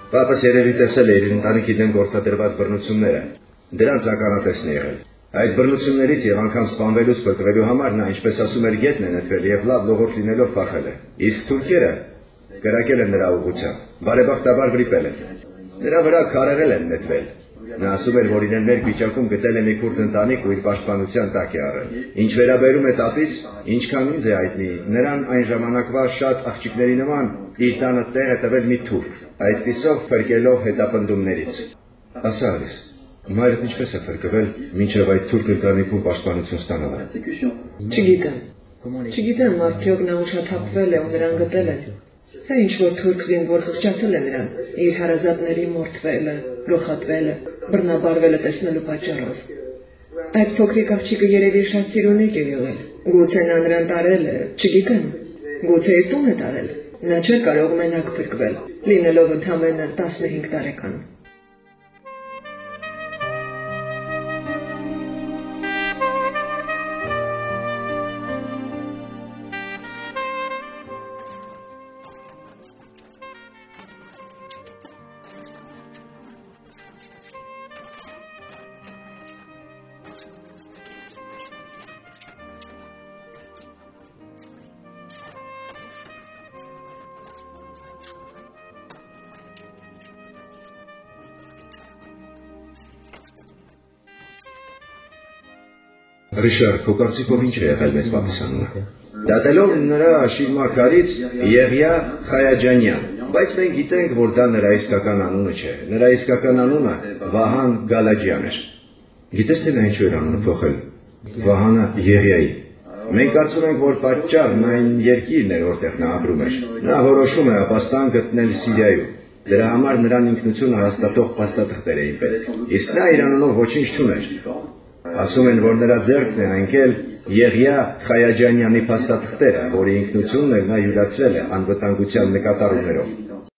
Պապս երևի տեսել է իր ընտանիքի դեմ գործադրված բռնությունները, դրանց ականատեսն է եղել։ Այդ բռնություններից եւ անգամ սպանվելուց փրկվելու համար նա, ինչպես ասում էր, գետն է նետվել եւ լավ լողորդ լինելով փախել է։ Իսկ թուրքերը կրակել են նրա ուղղությամբ, բարեբախտաբար վրիպել են։ Նրա վրա քարերել են նետվել։ Նա ասում էր, որ իրեն մեր վիճակում գտել է մի քուրդ ընտանիք ու իր պաշտպանության տակ է առել։ Ինչ վերաբերում է տատիս, ինչքան ինձ է հայտնի, նրան այն ժամանակվա շատ աղջիկների նման իր տանը տեղ է տվել մի թուրք, այդպիսով փրկելով հետապնդումներից։ Ասա Ալիս, մայրդ ինչպես է փրկվել, մինչև այդ թուրք ընտանիքում պաշտպանություն ստանալը։ Չգիտեմ, արդյոք նա ուշաթափվել է ու նրան գտել են։ Թե ինչ-որ թուրք զինվոր խղճացել է նրան, իր հարազատների մորթվել է, գլխատվել է, բռնաբարվել է տեսնելու պատճառով։ Այդ փոքրիկ աղջիկը երևի շատ սիրունիկ է եղել։ Գուցե նա նրան տարել է, չգիտեմ։ Գուցե իր տուն է տարել։ Նա չէր կարող մենակ փրկվել, լինելով ընդամենը 15 տարեկան։ Ռիշար, քո կարծիքով ինչ է եղել մեծ պապիս անունը։ Դատելով նրա շիրմաքարից Եղիա Խայաջանյան, բայց մենք գիտենք, որ դա նրա իսկական անունը չէ։ Նրա իսկական անունը Վահան Գալաջյան էր։ Գիտես թե նա ինչու էր անունը փոխել։ Վահանը Եղիայի։ Մենք կարծում ենք, որ պատճառն այն երկիրն էր, որտեղ նա ապրում էր։ Նա որոշում է ապաստան գտնել Սիրիայում։ Դրա համար նրան ինքնությունը հաստատող փաստաթղթեր էին պետք։ Իսկ նա իր անունով ոչինչ չուներ։ Ասում են, որ նրա ձեռքն է հանգել Եղիա Խայաջանյանի փաստաթղթերը, որի ինքնությունն էլ նա յուրացրել է անվտանգության նկատառումներով։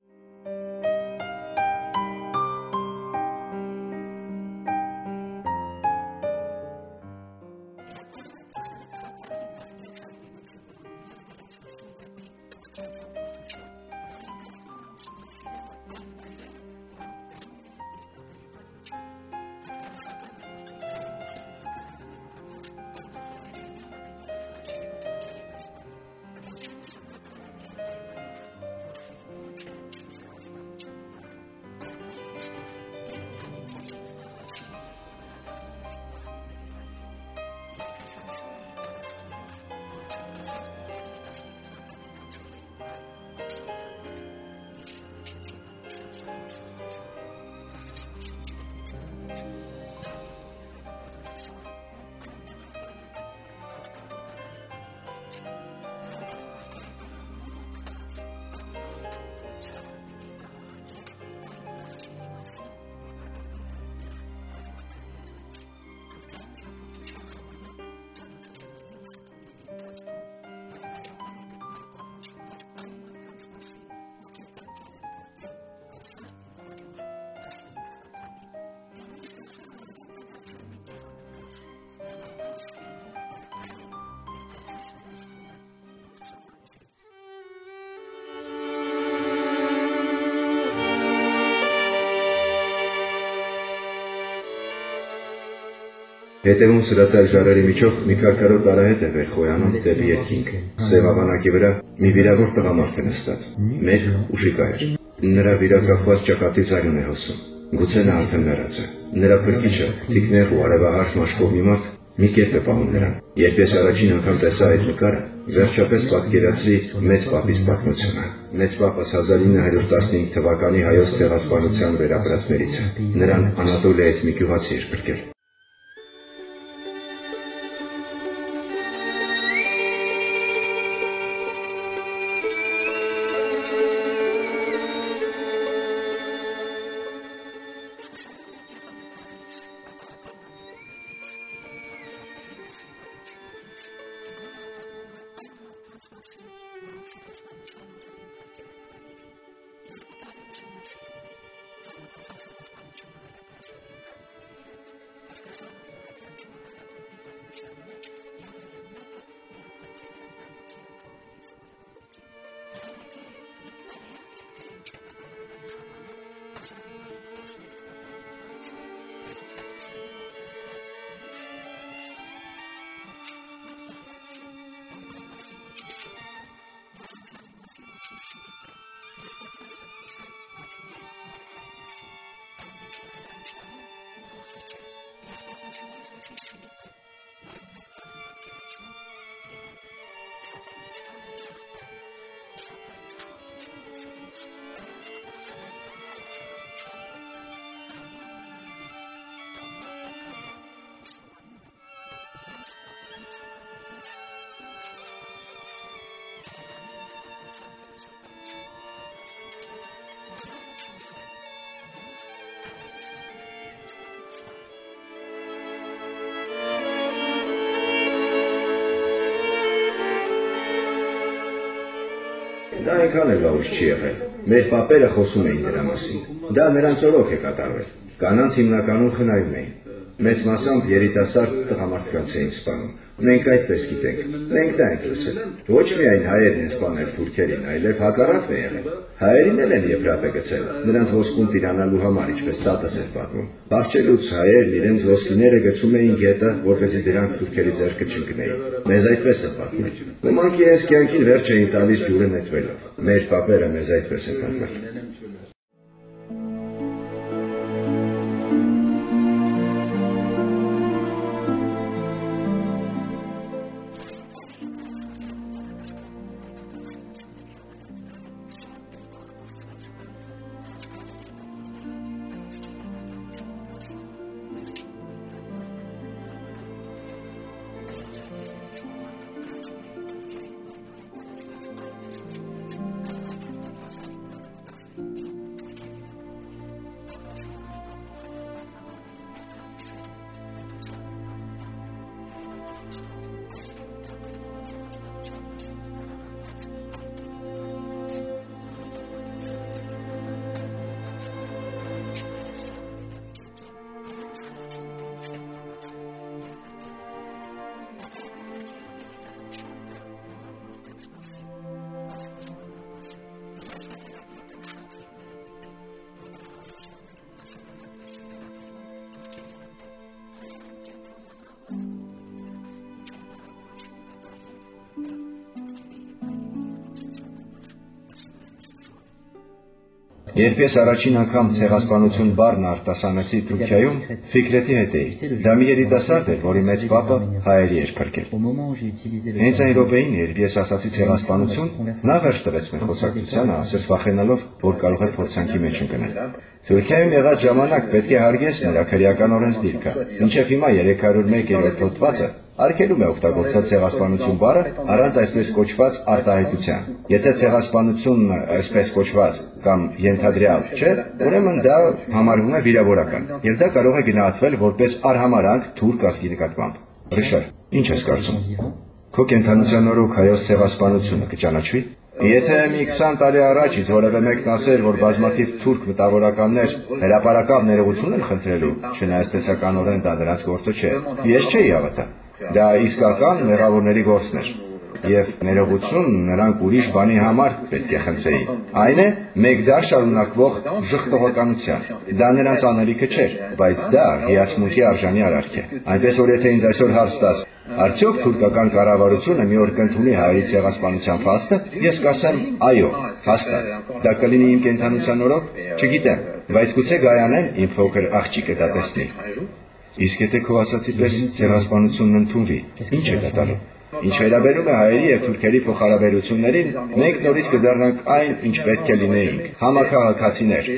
Հետևում սրացած ժարերի միջով մի քարքարոտ արահետ է վեր խոյանում դեպի երկինք։ Սև ավանակի վրա մի վիրավոր տղամարդ է նստած, մեկ ու շիկայր։ Նրա վիրակապված ճակատի ձայնն է հոսում։ Գուցե նա արդեն մեռած է։ Նրա փրկիչը, թիկներ ու արևահարթ մաշկով մի մարդ մի կերպ է պահում նրան։ Երբ ես առաջին անգամ տեսա այդ նկարը, վերջապես պատկերացրի մեծ պապիս պատմությունը։ Մեծ պապս 1915 թվականի հայոց ցեղասպանության վերապրածներից է։ Նրան Անատոլիայից մի գյուղացի էր փրկել։ Դա այնքան էլ լավուց չի եղել։ Մեր պապերը խոսում էին դրա մասին։ Դա նրանց օրոք է կատարվել։ Կանանց հիմնականում խնայում էին։ Մեծ մասամբ երիտասարդ տղամարդկանց էին սպանում։ Մենք այդպես գիտենք։ Մենք դա ենք լսել։ Ոչ միայն հայերն են սպանել թուրքերին, այլև հակառակն է եղել։ Հայերին էլ են եփրատը գցել, նրանց ոսկուն տիրանալու համար, ինչպես տատս էր պատմում։ Բախչելուց հայերն իրենց ոսկիները գցում էին գետը, որպեսզի դրանք թուրքերի ձեռքը չընկնեին։ Մեզ այդպես է պատմել։ Ոմանք իրենց կյանքին վերջ էին տալիս ջուրը նետվելով։ Մեր պապերը մեզ այդպես են պատմել։ Երբ ես առաջին անգամ ցեղասպանություն բառն արտասանեցի Թուրքիայում, Ֆիկրետի հետ էի։ Դա մի երիտասարդ էր, որի մեծ պապը հայերի էր փրկել։ Հենց այն րոպեին, երբ ես ասացի ցեղասպանություն, նա վերջ տվեց մեր խոսակցությանը, ասես վախենալով, որ կարող է փորձանքի մեջ ընկնել։ Թուրքիայում եղած ժամանակ պետք է հարգես նրա քրեական օրենսդիրքը։ Մինչև հիմա 301-րդ հոդվածը արգելում է օգտագործել ցեղասպանություն բառը առանց այսպես կոչված արտահայտության։ Եթե ցեղասպանությունն այսպես կոչված կամ ենթադրյալ չէ, ուրեմն դա համարվում է վիրավորական, եւ դա կարող է գնահատվել որպես արհամարհանք թուրք ազգի նկատմամբ։ Ռիշար, ինչ ես կարծում։ Քո կենդանության օրոք հայոց ցեղասպանությունը կճանաչվի։ Եթե մի 20 տարի առաջ ինձ որևէ մեկն ասեր, որ բազմաթիվ թուրք մտավորականներ հրապարակավ ներողություն են խնդրելու, չնայած տեսականորեն դա նրանց գործը չէ, ես չէի հավատա։ Դա իսկական մեղավորների գործն էր, եւ ներողություն նրանք ուրիշ բանի համար պետք է խնդրեին։ Այն է մեկ դար շարունակվող ժխտողականության։ Դա նրանց անելիքը չէր, բայց դա հիացմունքի արժանի արարք է։ Այնպես որ եթե ինձ այսօր հարց տաս, արդյոք թուրքական կառավարությունը մի օր կընդունի հայերի ցեղասպանության փաստը, ես կասեմ այո, հաստատ։ Դա կլինի իմ կենդանության օրոք, չգիտեմ, բայց գուցե Գայանեն իմ փոքր աղջիկը դա տեսնի։ Իսկ եթե քո ասացի պես ցեղասպանությունն ընդունվի, ինչ է կատարում։ Ինչ վերաբերում է հայերի եւ թուրքերի փոխհարաբերություններին, մենք նորից կդառնանք այն, ինչ պետք է լինեինք, համաքաղաքացիներ։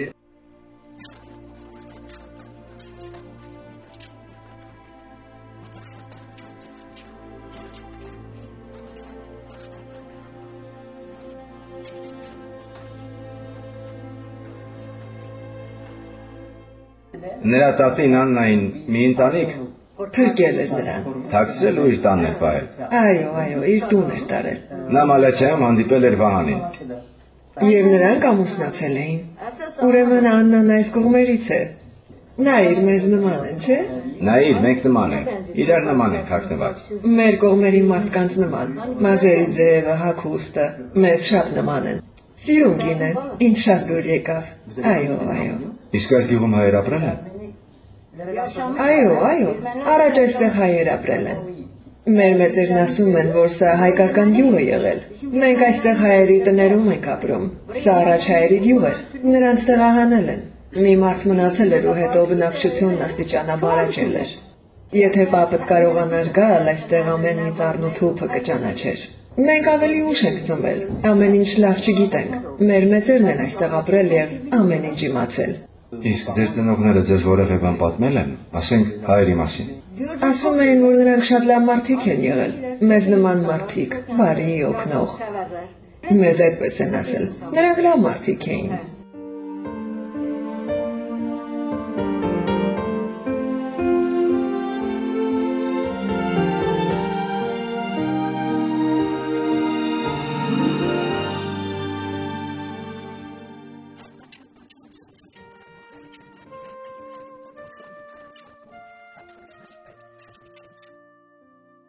Նրա տատին Աննային մի ընտանիք Փրկել էր նրան։ Թաքցրել ու իր տանն էր պահել։ Այո, իր տուն էր տարել։ Նա Մալացիայում հանդիպել էր Վահանին։ Եվ նրանք ամուսնացել էին։ Ուրեմն Աննան այս կողմերից է։ Նա իր մեզ նման են, չէ՞։ Նայիր, մենք նման ենք։ Իրար նման ենք հագնված։ Մեր կողմերի մարդկանց նման։ Մազերի ձևը, հագուստը մեզ շատ նման են։ Սիրուն կին է, ինձ շատ դուր եկավ։ Այո։ Իսկ այս գյուղում հայեր ապրել են։ Այո, առաջ այստեղ հայեր ապրել են։ Մեր մեծերն ասում են, որ սա հայկական գյուղ է եղել։ Մենք այստեղ հայերի տներում ենք ապրում։ Սա առաջ հայերի գյուղ էր։ Նրանց տեղահանել են։ Մի մարդ մնացել էր ու հետո բնակչությունն աստիճանաբար աճել էր։ Եթե պապդ կարողանար գալ, այստեղ ամեն մի ծառն ու թուփը կճանաչեր։ Մենք ավելի ուշ ենք ծնվել, ամեն ինչ լավ չգիտենք։ Մեր մեծերն են այստեղ ապրել եւ ամեն ինչ իմացել։ Իսկ ձեր ծնողները ձեզ որևէ բան պատմել են, ասենք հայերի մասին։ Ասում էին, որ նրանք շատ լավ մարդիկ են եղել, մեզ նման մարդիկ, բարի, օգնող։ Մեզ այդպես են ասել։ Նրանք լավ մարդիկ էին։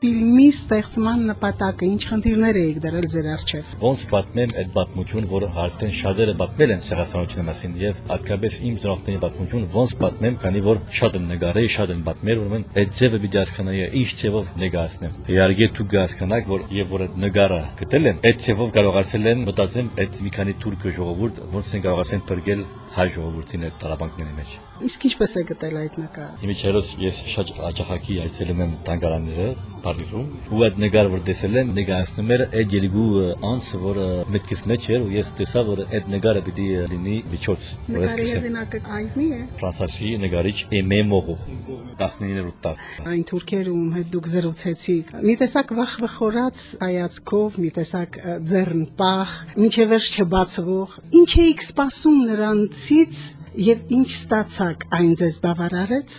ֆիլմի ստեղծման նպատակը ինչ խնդիրներ եք դրել ձեր առջև։ Ոնց պատմեմ այդ պատմություն, որը արդեն շատերը պատմել են ցեղասպանության մասին եւ հատկապես իմ ծնողների պատմություն ոնց պատմեմ, քանի որ շատ եմ նկարել, շատ եմ պատմել, ուրեմն այդ ձևը պիտի հասկանայի ինչ ձևով ներկայացնեմ։ Իհարկե դուք կհասկանաք, որ եւ որ այդ նկարը գտել եմ, այդ ձևով կարողացել եմ մտածեմ այդ մի քանի թուրք ժողովուրդ ոնց են կարողացել բերել հայ ժողովրդին այդ տարաբանքների մեջ։ Իսկ ինչպես է գտել այդ նկարը։ Իմիջերոց ես շատ աջակցի այցելում եմ տանկարանները Փարիզում, ու այդ նկարը որ տեսել եմ, ներկայացնում էր այդ երկու անձ, որը մտքից մեջ էր, ու ես տեսա, որ այդ նկարը պիտի լինի միջոց։ Նկարի հեղինակը հայտնի է։ Ֆրանսիացի նկարիչ Էմե Մողո 19-րդ դար։ Այն թուրքերում հետ դուք զրուցեցիք։ Մի տեսակ վախվխորած հայացքով, մի տեսակ ձեռն պահ, մինչև վերջ չբացվող։ Ինչ էիք սպասում նրանցից եւ ինչ ստացաք, այն ձեզ բավարարեց։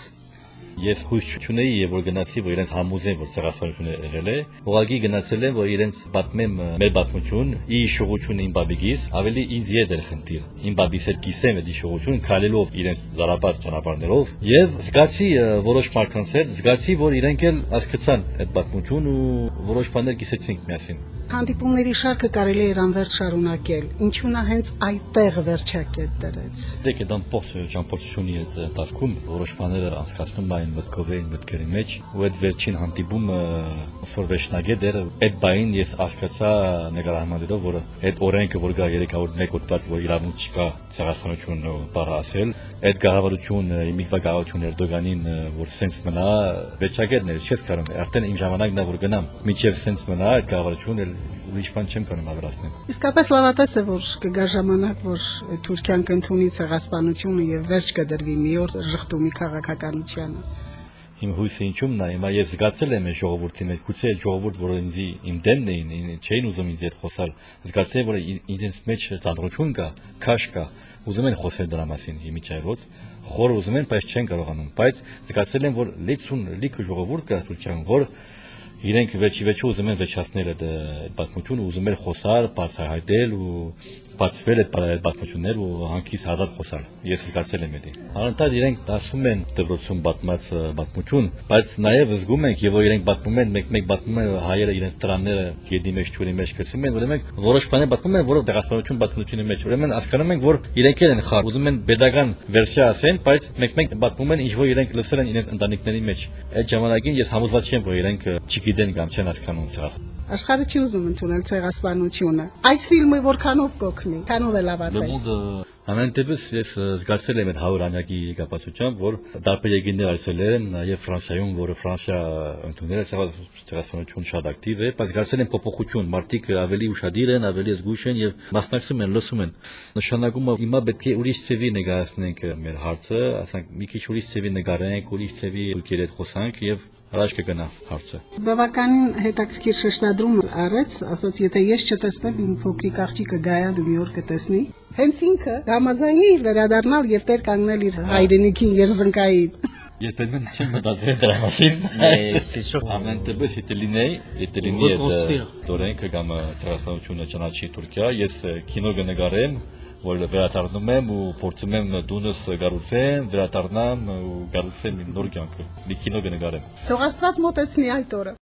Ես հույս չունեի եւ որ գնացի որ իրենց համոզեն որ ցեղասպանությունը եղել է, ուղղակի գնացել եմ որ իրենց պատմեմ մեր պատմություն, ի շողությունը իմ բաբիկիս, ավելի ինձ ետ էր խնդիր։ Իմ բաբիս հետ կիսեմ այդ շողություն քալելով իրենց զարապատ ճանապարհներով եւ զգացի որոշ մարդկանց հետ, զգացի որ իրենք էլ հասկացան այդ պատմություն ու որոշ բաներ կիսեցինք միասին։ Հանդիպումների շարքը կարելի էր անվերջ շարունակել, ինչու նա հենց այդտեղ վերջակետ դրեց։ Դե կդամ փոխ ճամփորդությունի այդ տասկում որոշ բաները անցկացնում այն մտքով էին մտքերի մեջ ու այդ վերջին հանդիպումը որ վերջնագետ էր այդ բային ես հասկացա նկարահանումներով որ այդ օրենքը որ գա 301 հոդված որ իրավունք չկա ցեղասպանություն բառասել այդ կառավարությունը իմիգվա կառավարություն Էրդոգանին որ սենց մնա վերջագետն էր չես կարող արդեն իմ ժամանակն է որ գնամ միջև սենց մնա այդ կառավարությունը ուրիշ բան չեմ կարող ավելացնել։ Իսկապես լավատես է որ կգա ժամանակ որ Թուրքիան կընդունի ցեղասպանությունը եւ վերջ կդրվի մի օր ժխտումի քաղաքականությանը։ Իմ հույսը ինչումն է, հիմա ես զգացել եմ ժողովրդի մեջ, գուցե ժողովուրդ, որը ինձ իմ դեմն էին, չէին ուզում ինձ հետ խոսալ, զգացել որ ինձ մեջ ծանրություն կա, քաշ կա, ուզում են խոսել դրա մասին իմիջայլոց, խոր ուզում են, բայց չեն կարողանում, բայց զգացել եմ որ լիքը ժողովուրդ կա Թուրքիայում, որ իրենք վերջի ուզում են վերջացնել այդ պատմությունը, ուզում են խոսալ, բացահայտել ու բացվել այդ պատմություններ ու հանկից ազատ խոսալ։ Ես զգացել եմ դա։ Անընդհատ իրենք ասում են դպրոցում պատմած պատմություն, բայց նաև զգում ենք եւ որ իրենք պատմում են, մեկ-մեկ պատմում են հայերը իրենց տրամները գեդի մեջ, ճուրի մեջ գցում են, ուրեմն որոշ բաներ պատմում են, որը դեղասպանություն պատմությունի մեջ։ Ուրեմն հասկանում ենք, որ իրենք են խար, ուզում են pedagogan վերսիա ասեն, բայց մեկ-մեկ պատմում են ինչ որ իրենք լսել են իրենց ընտանիքների մեջ։ Այդ ժամանակին ես համոզված չեմ, որ իրենք չգիտեն կամ չեն հասկանում ցեղասպանությունը։ Աշխարհը չի ուզում ընդունել ցեղասպանությունը։ Այս ֆիլմը որքանով կօգնի, քանով է լավատես։ Ամեն դեպս ես զգացել եմ այդ 100-ամյակի կապացությամբ, որ տարբեր երկրներ այցելել եմ, նաև Ֆրանսիայում, որը Ֆրանսիա ընդունել է ցեղասպանություն շատ ակտիվ է, բայց զգացել եմ փոփոխություն, մարդիկ ավելի ուշադիր են, ավելի զգույշ են եւ մասնակցում են, լսում են։ Նշանակում է հիմա պետք է ուրիշ ծավի նկարացնենք մեր հարցը, ասենք մի քիչ ուրիշ ծավի նկարենք, ուրիշ ծավի ուրկեր հետ խոսանք եւ առաջ կգնա հարցը։ Բավականին հետաքրքիր շեշտադրում արեց, ասաց, եթե ես չտեսնեմ, իմ փոքրիկ աղջիկը գայա դու մի օր կտեսնի։ Հենց ինքը համաձայնի վերադառնալ եւ տեր կանգնել իր հայրենիքին երզնկային։ Ես պետք չեմ մտածել դրա մասին։ Ամեն դեպս եթե լինի դորենքը կամ ցեղասպանությունը ճանաչի Թուրքիա, ես կինո կնկարեմ, որ վերադառնում եմ ու փորձում եմ դունս գառուցեմ, վերադառնամ ու գառուցեմ նոր կյանքը։ Մի կինո կնկարեմ։ Թող Աստված մոտեցնի այդ օրը։